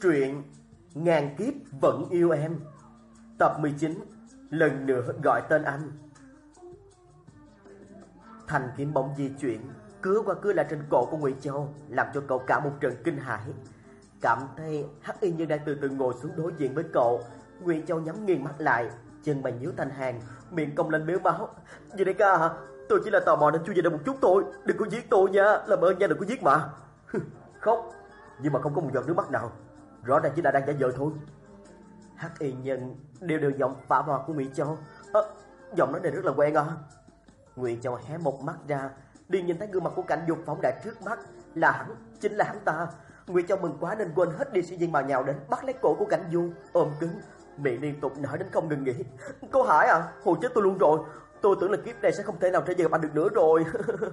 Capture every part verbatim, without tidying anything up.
Truyện Ngàn Kiếp Vẫn Yêu Em, tập mười chín, lần nữa gọi tên anh. Thanh kiếm bỗng di chuyển, cứa qua cứa lại trên cổ của Ngụy Châu, làm cho cậu cả một trận kinh hãi. Cảm thấy Hắc Y Nhân đang từ từ ngồi xuống đối diện với cậu. Ngụy Châu nhắm nghiền mắt lại, chân mày nhíu thành hàng, miệng cong lên méo máu. Gì đây ca hả? Tôi chỉ là tò mò nên chui về đây một chút thôi, đừng có giết tôi nha, làm ơn nha, đừng có giết mà. Khóc, nhưng mà không có một giọt nước mắt nào, rõ ràng chỉ là đang giả vờ thôi. Hắc Y Nhân đều đều giọng phả vào của Ngụy Châu. À, giọng nói này rất là quen à. Ngụy Châu hé một mắt ra, liền nhìn thấy gương mặt của Cảnh Du phóng đại trước mắt, là hắn, chính là hắn ta. Ngụy Châu mừng quá nên quên hết đi suy nghĩ, mà nhào đến bắt lấy cổ của Cảnh Du, ôm cứng, miệng liên tục nở đến không ngừng nghỉ. Cô Hải à, hù chết tôi luôn rồi, tôi tưởng là kiếp này sẽ không thể nào trở về gặp anh được nữa rồi.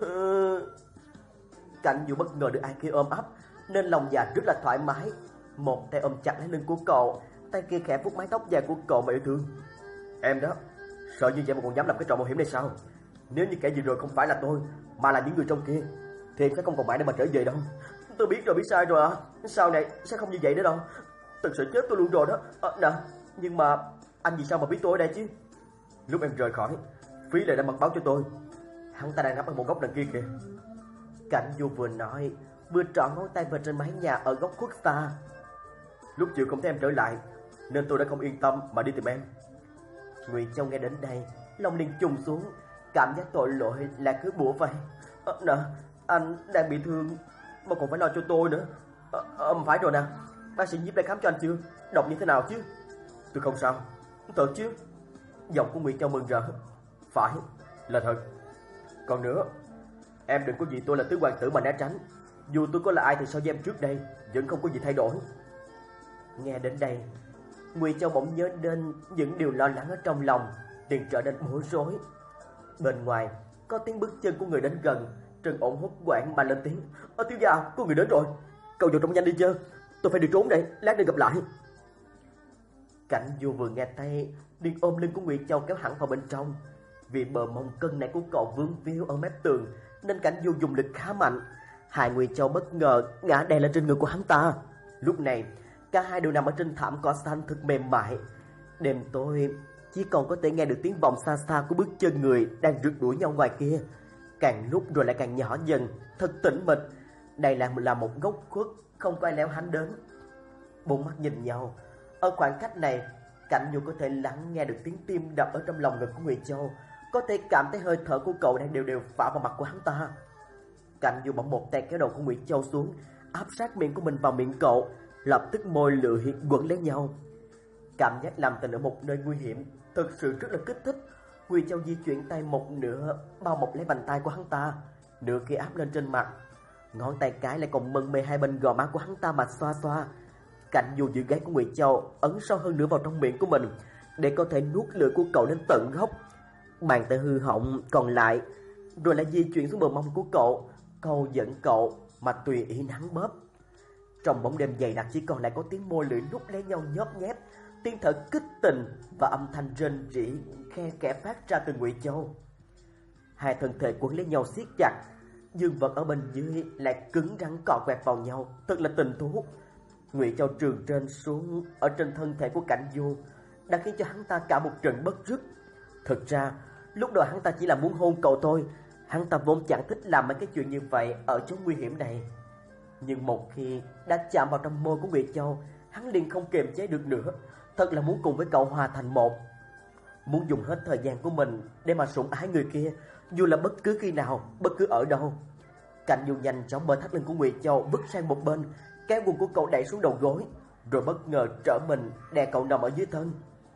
Cảnh Du bất ngờ được ai kia ôm ấp nên lòng dạ rất là thoải mái, một tay ôm chặt lấy lưng của cậu, tay kia khẽ vuốt mái tóc dài của cậu mà yêu thương. Em đó, sợ như vậy mà còn dám làm cái trò mạo hiểm này sao? Nếu như kẻ vừa rồi không phải là tôi mà là những người trong kia thì em sẽ không còn mãi để mà trở về đâu. Tôi biết rồi, biết sai rồi ạ. À. Sau này sẽ không như vậy nữa đâu. Thật sự chết tôi luôn rồi đó. À, nè, nhưng mà anh vì sao mà biết tôi ở đây chứ? Lúc em rời khỏi, Phí lại đã mật báo cho tôi. Hắn ta đang nấp ở một góc đằng kia kìa. Cảnh Du vừa nói vừa trỏ ngón tay vào trên mái nhà ở góc khuất xa. Lúc chiều không thấy em trở lại nên tôi đã không yên tâm mà đi tìm em. Ngụy Châu nghe đến đây, lòng liền trùng xuống, cảm giác tội lỗi lại cứ bủa vây. À, nè, anh đang bị thương mà còn phải lo cho tôi nữa. À, à, phải rồi nè, bác sĩ Nhiếp đã khám cho anh chưa? Độc như thế nào chứ? Tôi không sao, thật chứ? Giọng của Ngụy Châu mừng rỡ. Phải, là thật. Còn nữa, em đừng có vì tôi là tứ hoàng tử mà né tránh. Dù tôi có là ai thì so với em trước đây vẫn không có gì thay đổi. Nghe đến đây, Ngụy Châu bỗng nhớ đến những điều lo lắng ở trong lòng, liền trở nên bối rối. Bên ngoài có tiếng bước chân của người đến gần, Trần Ổn hốt hoảng mà lên tiếng. Ơ Thiếu gia, có người đến rồi, cậu vào trong nhanh đi chứ, tôi phải đi trốn đây, lát nữa gặp lại. Cảnh Du vừa nghe thấy liền ôm lưng của Ngụy Châu kéo hẳn vào bên trong. Vì bờ mông cân này của cậu vướng víu ở mép tường nên Cảnh Du dùng lực khá mạnh, hai Ngụy Châu bất ngờ ngã đè lên trên người của hắn ta. Lúc này cả hai đều nằm ở trên thảm cỏ xanh thật mềm mại. Đêm tối chỉ còn có thể nghe được tiếng vọng xa xa của bước chân người đang rượt đuổi nhau ngoài kia, càng lúc rồi lại càng nhỏ dần, thật tĩnh mịch. Đây là là một góc khuất, không có ai léo hánh đến. Bốn mắt nhìn nhau, ở khoảng cách này, Cảnh Du có thể lắng nghe được tiếng tim đập ở trong lòng ngực của Ngụy Châu, có thể cảm thấy hơi thở của cậu đang đều đều phả vào mặt của hắn ta. Cảnh Du bỗng một tay kéo đầu của Ngụy Châu xuống, áp sát miệng của mình vào miệng cậu, lập tức môi lưỡi quấn lấy nhau. Cảm giác làm tình ở một nơi nguy hiểm thực sự rất là kích thích. Ngụy Châu di chuyển tay một nửa bao bọc lấy bàn tay của hắn ta, nửa kia áp lên trên mặt, ngón tay cái lại còn mân mê hai bên gò má của hắn ta mà xoa xoa. Cảnh Du giữ gáy của Ngụy Châu ấn sâu hơn nữa vào trong miệng của mình để có thể nuốt lưỡi của cậu đến tận gốc. Bàn tay hư hỏng còn lại rồi lại di chuyển xuống bờ mông của cậu, câu dẫn cậu mà tùy ý nắn bóp. Trong bóng đêm dày đặc chỉ còn lại có tiếng môi lưỡi nút lấy nhau nhóp nhép, tiếng thở kích tình và âm thanh rên rỉ khe khẽ phát ra từ Ngụy Châu. Hai thân thể quấn lấy nhau siết chặt, dương vật ở bên dưới lại cứng rắn cọ quẹt vào nhau, thật là tình thú. Ngụy Châu trường trên xuống ở trên thân thể của Cảnh Du đã khiến cho hắn ta cả một trận bất rứt. Thực ra lúc đầu hắn ta chỉ là muốn hôn cậu thôi, hắn ta vốn chẳng thích làm mấy cái chuyện như vậy ở chỗ nguy hiểm này. Nhưng một khi đã chạm vào trong môi của Ngụy Châu, hắn liền không kiềm chế được nữa, thật là muốn cùng với cậu hòa thành một, muốn dùng hết thời gian của mình để mà sủng ái người kia, dù là bất cứ khi nào, bất cứ ở đâu. Cảnh Du nhanh chóng bơi thắt lưng của Ngụy Châu vứt sang một bên, kéo quần của cậu đẩy xuống đầu gối, rồi bất ngờ trở mình đè cậu nằm ở dưới thân.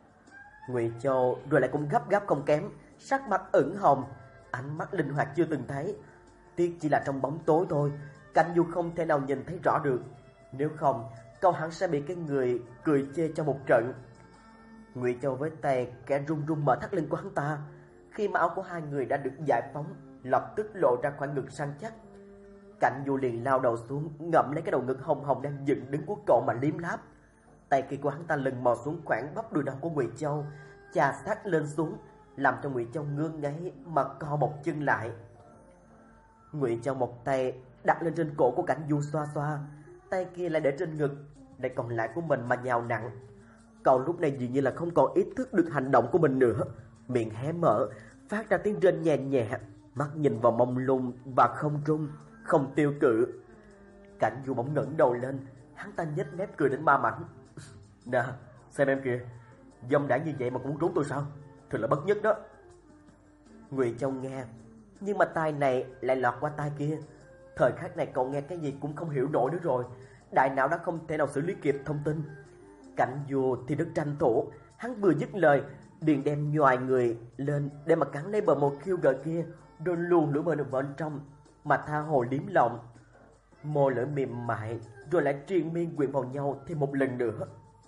Ngụy Châu rồi lại cũng gấp gáp không kém, sắc mặt ửng hồng, ánh mắt linh hoạt chưa từng thấy. Tiếc chỉ là trong bóng tối thôi, Cảnh Du không thể nào nhìn thấy rõ được, nếu không cậu hắn sẽ bị cái người cười chê cho một trận. Ngụy Châu với tay kẻ run run mở thắt lưng của hắn ta, khi mà áo của hai người đã được giải phóng, lập tức lộ ra khoảng ngực săn chắc. Cảnh Du liền lao đầu xuống, ngậm lấy cái đầu ngực hồng hồng đang dựng đứng của cậu mà liếm láp. Tay kia của hắn ta lần mò xuống khoảng bắp đùi đau của Ngụy Châu, chà sát lên xuống, làm cho Ngụy Châu ngơ ngáy mà co một chân lại. Ngụy Châu một tay đặt lên trên cổ của Cảnh Du xoa xoa, tay kia lại để trên ngực, lại còn lại của mình mà nhào nặn. Cậu lúc này dường như là không còn ý thức được hành động của mình nữa, miệng hé mở, phát ra tiếng rên nhẹ nhẹ, mắt nhìn vào mông lung và không rung, không tiêu cự. Cảnh Du bỗng ngẩng đầu lên, hắn ta nhếch mép cười đến ma mảnh. Nè, xem em kìa, dâm đãng như vậy mà cũng muốn trốn tôi sao? Thật là bất nhất đó. Ngụy Châu nghe, nhưng mà tai này lại lọt qua tai kia. Thời khắc này cậu nghe cái gì cũng không hiểu nổi nữa rồi, đại não đã không thể nào xử lý kịp thông tin. Cảnh Du thì rất tranh thủ, hắn vừa dứt lời liền đem nhoài người lên để mà cắn lấy bờ môi khiêu gợi kia, rồi luồn lưỡi bên vào bên trong mà tha hồ liếm lòng. Môi lưỡi mềm mại rồi lại triền miên quyện vào nhau thêm một lần nữa.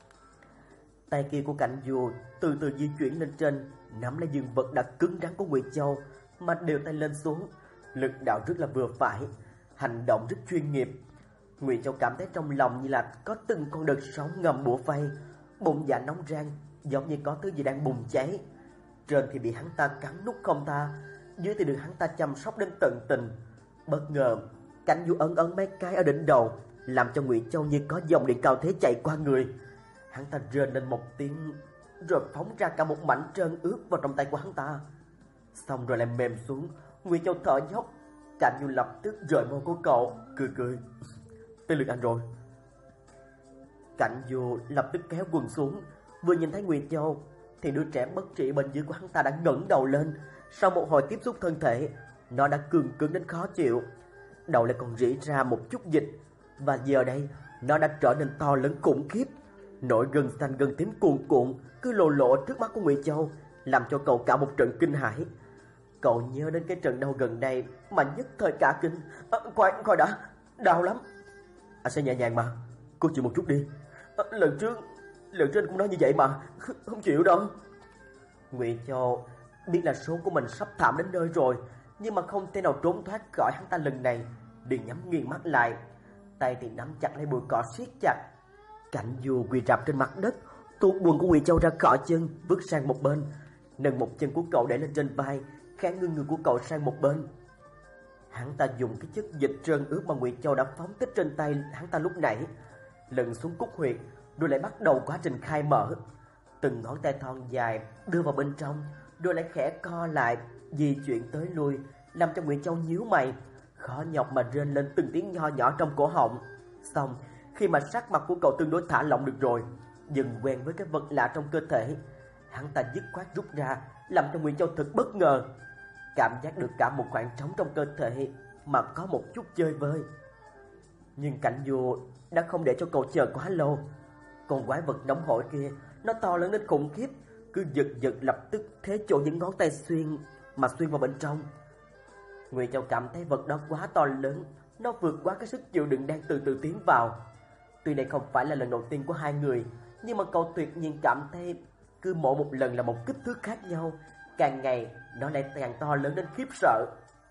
Tay kia của Cảnh Du từ từ di chuyển lên trên, nắm lấy dương vật đã cứng rắn của Ngụy Châu mà đều tay lên xuống, lực đạo rất là vừa phải, hành động rất chuyên nghiệp. Ngụy Châu cảm thấy trong lòng như là có từng con đợt sóng ngầm bủa vây, bụng dạ nóng rang giống như có thứ gì đang bùng cháy. Trên thì bị hắn ta cắn nút không tha, dưới thì được hắn ta chăm sóc đến tận tình. Bất ngờ Cảnh Du ấn ấn mấy cái ở đỉnh đầu, làm cho Ngụy Châu như có dòng điện cao thế chạy qua người. Hắn ta rên lên một tiếng rồi phóng ra cả một mảnh trơn ướt vào trong tay của hắn ta. Xong rồi lại mềm xuống. Ngụy Châu thở dốc. Cảnh Du lập tức rời môi của cậu, cười cười. Tới lượt anh rồi. Cảnh Du lập tức kéo quần xuống. Vừa nhìn thấy Ngụy Châu thì đứa trẻ bất trị bên dưới của hắn ta đã ngẩng đầu lên. Sau một hồi tiếp xúc thân thể, nó đã cứng cứng đến khó chịu, đầu lại còn rỉ ra một chút dịch. Và giờ đây nó đã trở nên to lớn khủng khiếp. Nỗi gân xanh gân tím cuồn cuộn cứ lộ lộ trước mắt của Ngụy Châu, làm cho cậu cả một trận kinh hãi. Cậu nhớ đến cái trận đau gần đây mà nhất thời cả kinh. À, khoan, khoan đã, đau lắm. Anh sẽ nhẹ nhàng mà, cô chịu một chút đi. À, lần trước, lần trước anh cũng nói như vậy mà, không chịu đâu. Ngụy Châu biết là số của mình sắp thảm đến nơi rồi, nhưng mà không thể nào trốn thoát khỏi hắn ta lần này, liền nhắm nghiền mắt lại, tay thì nắm chặt lấy bụi cỏ siết chặt. Cảnh Du quỳ rạp trên mặt đất, tuột quần của Ngụy Châu ra khỏi chân, vứt sang một bên, nâng một chân của cậu để lên trên vai, khẽ ngưng người của cậu sang một bên. Hắn ta dùng cái chất dịch trơn ướt mà Ngụy Châu đã phóng tích trên tay hắn ta lúc nãy, lần xuống cúc huyệt, rồi lại bắt đầu quá trình khai mở. Từng ngón tay thon dài đưa vào bên trong, rồi lại khẽ co lại, di chuyển tới lui, làm cho Ngụy Châu nhíu mày, khó nhọc mà rên lên từng tiếng nho nhỏ trong cổ họng. Xong, khi mà sắc mặt của cậu tương đối thả lỏng được rồi, dần quen với cái vật lạ trong cơ thể, hắn ta dứt khoát rút ra, làm cho Ngụy Châu thật bất ngờ, cảm giác được cả một khoảng trống trong cơ thể mà có một chút chơi vơi. Nhưng Cảnh Du đã không để cho cậu chờ quá lâu. Con quái vật nóng hổi kia, nó to lớn đến khủng khiếp, cứ giật giật lập tức thế chỗ những ngón tay xuyên mà xuyên vào bên trong. Ngụy Châu cảm thấy vật đó quá to lớn, nó vượt quá cái sức chịu đựng đang từ từ tiến vào. Tuy đây không phải là lần đầu tiên của hai người, nhưng mà cậu tuyệt nhiên cảm thấy cứ mỗi một lần là một kích thước khác nhau, càng ngày nó lại càng to lớn đến khiếp sợ.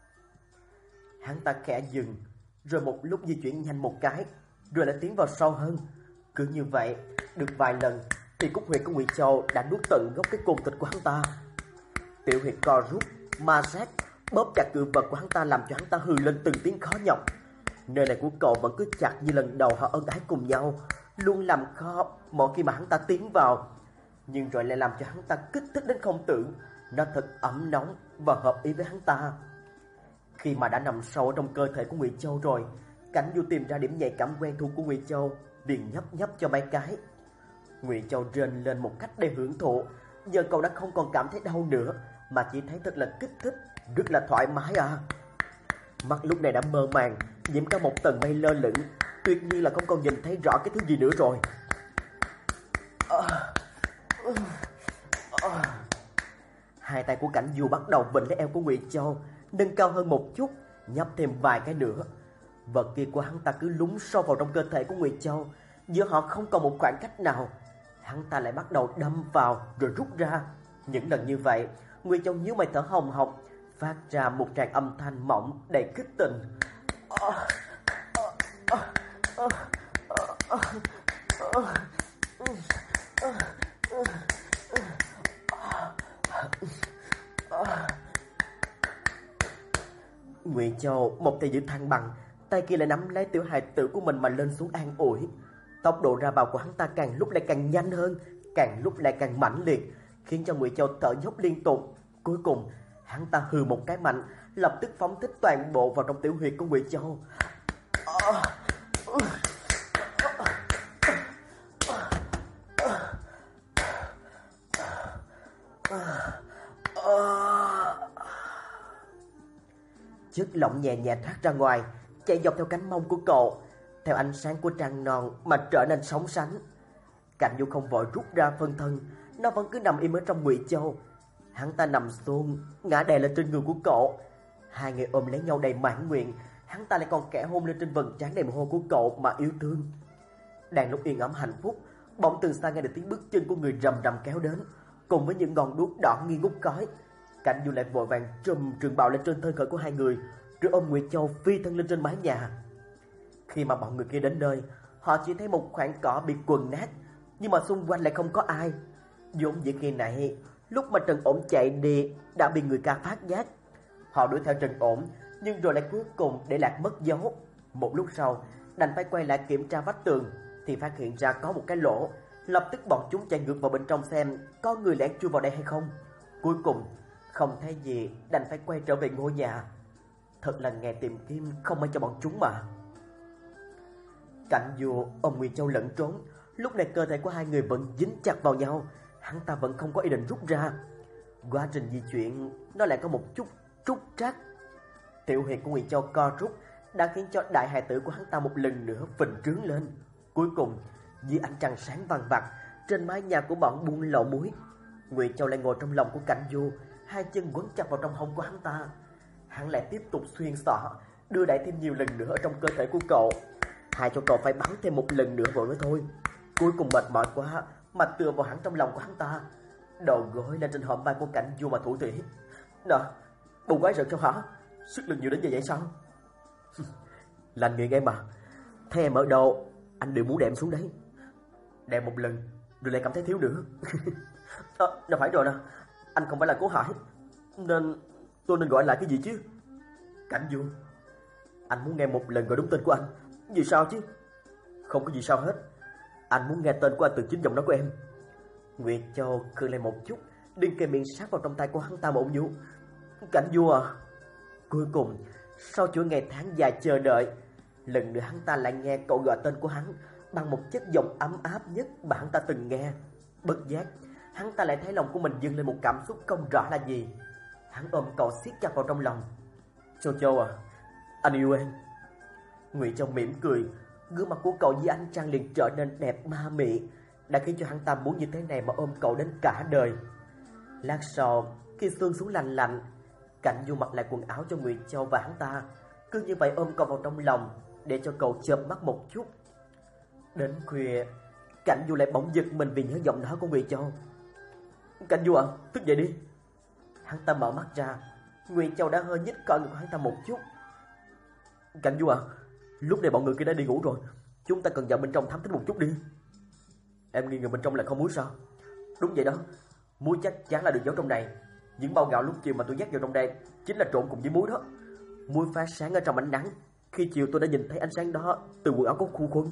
Hắn ta khẽ dừng, rồi một lúc di chuyển nhanh một cái, rồi lại tiến vào sâu hơn. Cứ như vậy, được vài lần thì cúc huyệt của Ngụy Châu đã nuốt tận gốc cái côn thịt của hắn ta. Tiểu huyệt co rút, ma sát, bóp chặt cự vật của hắn ta, làm cho hắn ta hừ lên từng tiếng khó nhọc. Nơi này của cậu vẫn cứ chặt như lần đầu họ ân ái cùng nhau, luôn làm khó mỗi khi mà hắn ta tiến vào, nhưng rồi lại làm cho hắn ta kích thích đến không tưởng. Nó thật ấm nóng và hợp ý với hắn ta. Khi mà đã nằm sâu ở trong cơ thể của Ngụy Châu rồi, Cảnh Du tìm ra điểm nhạy cảm quen thuộc của Ngụy Châu, liền nhấp nhấp cho mấy cái. Ngụy Châu rên lên một cách để hưởng thụ. Giờ cậu đã không còn cảm thấy đau nữa, mà chỉ thấy thật là kích thích, rất là thoải mái à. Mắt lúc này đã mơ màng, nhiễm cả một tầng mây lơ lửng, tuyệt nhiên là không còn nhìn thấy rõ cái thứ gì nữa rồi. À, à. Hai tay của Cảnh Du bắt đầu vịnh lấy eo của Ngụy Châu, nâng cao hơn một chút, nhấp thêm vài cái nữa. Vật kia của hắn ta cứ lún sâu vào trong cơ thể của Ngụy Châu, giữa họ không còn một khoảng cách nào. Hắn ta lại bắt đầu đâm vào rồi rút ra. Những lần như vậy, Ngụy Châu nhíu mày thở hồng hộc, phát ra một tràng âm thanh mỏng đầy kích tình. Ngụy Châu một tay giữ thăng bằng, tay kia lại nắm lấy tiểu hài tử của mình mà lên xuống an ủi. Tốc độ ra vào của hắn ta càng lúc lại càng nhanh hơn, càng lúc lại càng mãnh liệt, khiến cho Ngụy Châu thở dốc liên tục. Cuối cùng, hắn ta hừ một cái mạnh, lập tức phóng thích toàn bộ vào trong tiểu huyệt của Ngụy Châu. Chất lỏng nhẹ nhẹ thoát ra ngoài, chạy dọc theo cánh mông của cậu, theo ánh sáng của trăng non mà trở nên sóng sánh. Cảnh Du không vội rút ra phân thân, nó vẫn cứ nằm im ở trong Ngụy Châu. Hắn ta nằm xuống, ngã đè lên trên người của cậu. Hai người ôm lấy nhau đầy mãn nguyện, hắn ta lại còn kẽ hôn lên trên vầng trán đầy mồ hôi của cậu mà yêu thương. Đang lúc yên ấm hạnh phúc, bỗng từ xa nghe được tiếng bước chân của người rầm rầm kéo đến, cùng với những ngọn đuốc đỏ nghi ngút khói. Cảnh Du lại vội vàng trùm trường bào lên trên thân thể của hai người, rồi ôm Nguyệt Châu phi thân lên trên mái nhà. Khi mà bọn người kia đến nơi, họ chỉ thấy một khoảng cỏ bị quần nát, nhưng mà xung quanh lại không có ai. Vốn dĩ khi nãy, lúc mà Trần Ổn chạy đi đã bị người ca phát giác. Họ đuổi theo Trần Ổn, nhưng rồi lại cuối cùng để lạc mất dấu. Một lúc sau, đành phải quay lại kiểm tra vách tường, thì phát hiện ra có một cái lỗ. Lập tức bọn chúng chạy ngược vào bên trong xem có người lẻn chui vào đây hay không. Cuối cùng không thấy gì, đành phải quay trở về ngôi nhà. Thật là ngày tìm kiếm không may cho bọn chúng mà. Cảnh Du ôm Ngụy Châu lẫn trốn. Lúc này cơ thể của hai người vẫn dính chặt vào nhau, hắn ta vẫn không có ý định rút ra. Quá trình di chuyển nó lại có một chút trúc trắc. Tiểu huyệt của Ngụy Châu co rút đã khiến cho đại hài tử của hắn ta một lần nữa phình trướng lên. Cuối cùng dưới ánh trăng sáng vàng vặc, trên mái nhà của bọn buôn lậu muối, Ngụy Châu lại ngồi trong lòng của Cảnh Du, hai chân quấn chặt vào trong hông của hắn ta. Hắn lại tiếp tục xuyên xỏ, đưa đẩy thêm nhiều lần nữa ở trong cơ thể của cậu. Hai cho cậu phải bắn thêm một lần nữa rồi mới thôi. Cuối cùng mệt mỏi quá mà tựa vào hắn trong lòng của hắn ta, đầu gối lên trên hõm vai của Cảnh Du mà thủ thỉ. Nè, bụng quái rợn sao hả? Sức lực nhiều đến như vậy sao? Lành miệng em mà. Thấy em ở đâu, anh đều muốn đệm xuống đấy. Đệm một lần rồi lại cảm thấy thiếu nữa. À, đâu phải rồi nè, anh không phải là Cố Hải, nên tôi nên gọi lại cái gì chứ? Cảnh Du, anh muốn nghe một lần gọi đúng tên của anh. Vì sao chứ? Không có gì sao hết. Anh muốn nghe tên của anh từ chính giọng nói của em. Nguyệt Châu khựng lại một chút, đừng kề miệng sát vào trong tay của hắn ta mà ôm nhu. Cảnh Du à. Cuối cùng, sau chuỗi ngày tháng dài chờ đợi, lần nữa hắn ta lại nghe cậu gọi tên của hắn bằng một chất giọng ấm áp nhất mà hắn ta từng nghe. Bất giác, hắn ta lại thấy lòng của mình dâng lên một cảm xúc không rõ là gì. Hắn ôm cậu siết chặt vào trong lòng. Châu Châu à, anh yêu em. Ngụy Châu mỉm cười, gương mặt của cậu với ánh trăng liền trở nên đẹp ma mị, đã khiến cho hắn ta muốn như thế này mà ôm cậu đến cả đời. Lát sau, khi sương xuống lạnh lạnh, Cảnh Du mặc lại quần áo cho Ngụy Châu và hắn ta, cứ như vậy ôm cậu vào trong lòng để cho cậu chợp mắt một chút. Đến khuya, Cảnh Du lại bỗng giật mình vì nhớ giọng nói của Ngụy Châu. Cảnh Du à, thức dậy đi. Hắn ta mở mắt ra, Ngụy Châu đã hơi nhích cọ người của hắn ta một chút. Cảnh Du à, lúc này bọn người kia đã đi ngủ rồi, chúng ta cần vào bên trong thám thính một chút đi. Em nghi ngờ bên trong lại không muối sao? Đúng vậy đó, muối chắc chắn là được giấu trong này. Những bao gạo lúc chiều mà tôi dắt vào trong đây chính là trộn cùng với muối đó. Muối phát sáng ở trong ánh nắng, khi chiều tôi đã nhìn thấy ánh sáng đó từ quần áo của Khu Khuân.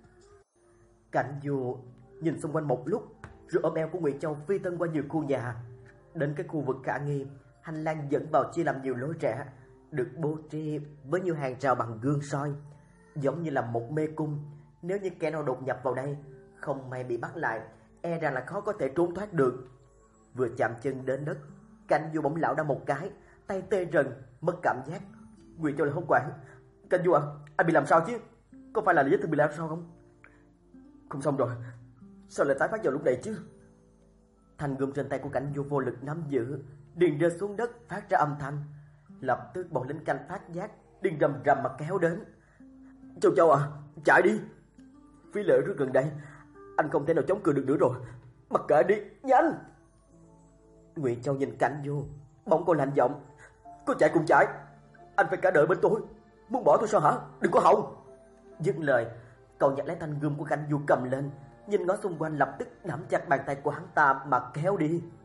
Cảnh Du nhìn xung quanh một lúc, rồi ôm eo của Ngụy Châu phi thân qua nhiều khu nhà, đến cái khu vực khả nghi. Hành lang dẫn vào chia làm nhiều lối rẽ, được bố trí với nhiều hàng rào bằng gương soi, giống như là một mê cung. Nếu như kẻ nào đột nhập vào đây, không may bị bắt lại, e rằng là khó có thể trốn thoát được. Vừa chạm chân đến đất, Cảnh Du bỗng lảo đảo một cái, tay tê rần, mất cảm giác. Ngụy Châu lại hốt hoảng. Cảnh Du à, anh bị làm sao chứ? Có phải là vết thương bị làm sao không? Không xong rồi, sao lại tái phát vào lúc này chứ? Thanh gươm trên tay của Cảnh Du vô lực nắm giữ, liền rơi xuống đất phát ra âm thanh. Lập tức bọn lính canh phát giác, liền rầm rầm mà kéo đến. Châu Châu à, chạy đi. Phí Lệ rất gần đây, anh không thể nào chống cự được nữa rồi. Mặc kệ đi, nhanh. Ngụy Châu nhìn Cảnh Du, bỗng cô lạnh giọng. Có chạy cùng chạy, anh phải cả đợi bên tôi. Muốn bỏ tôi sao hả? Đừng có hòng. Dứt lời, cậu nhặt lấy thanh gươm của Cảnh Du cầm lên, nhìn ngó xung quanh, lập tức nắm chặt bàn tay của hắn ta mà kéo đi.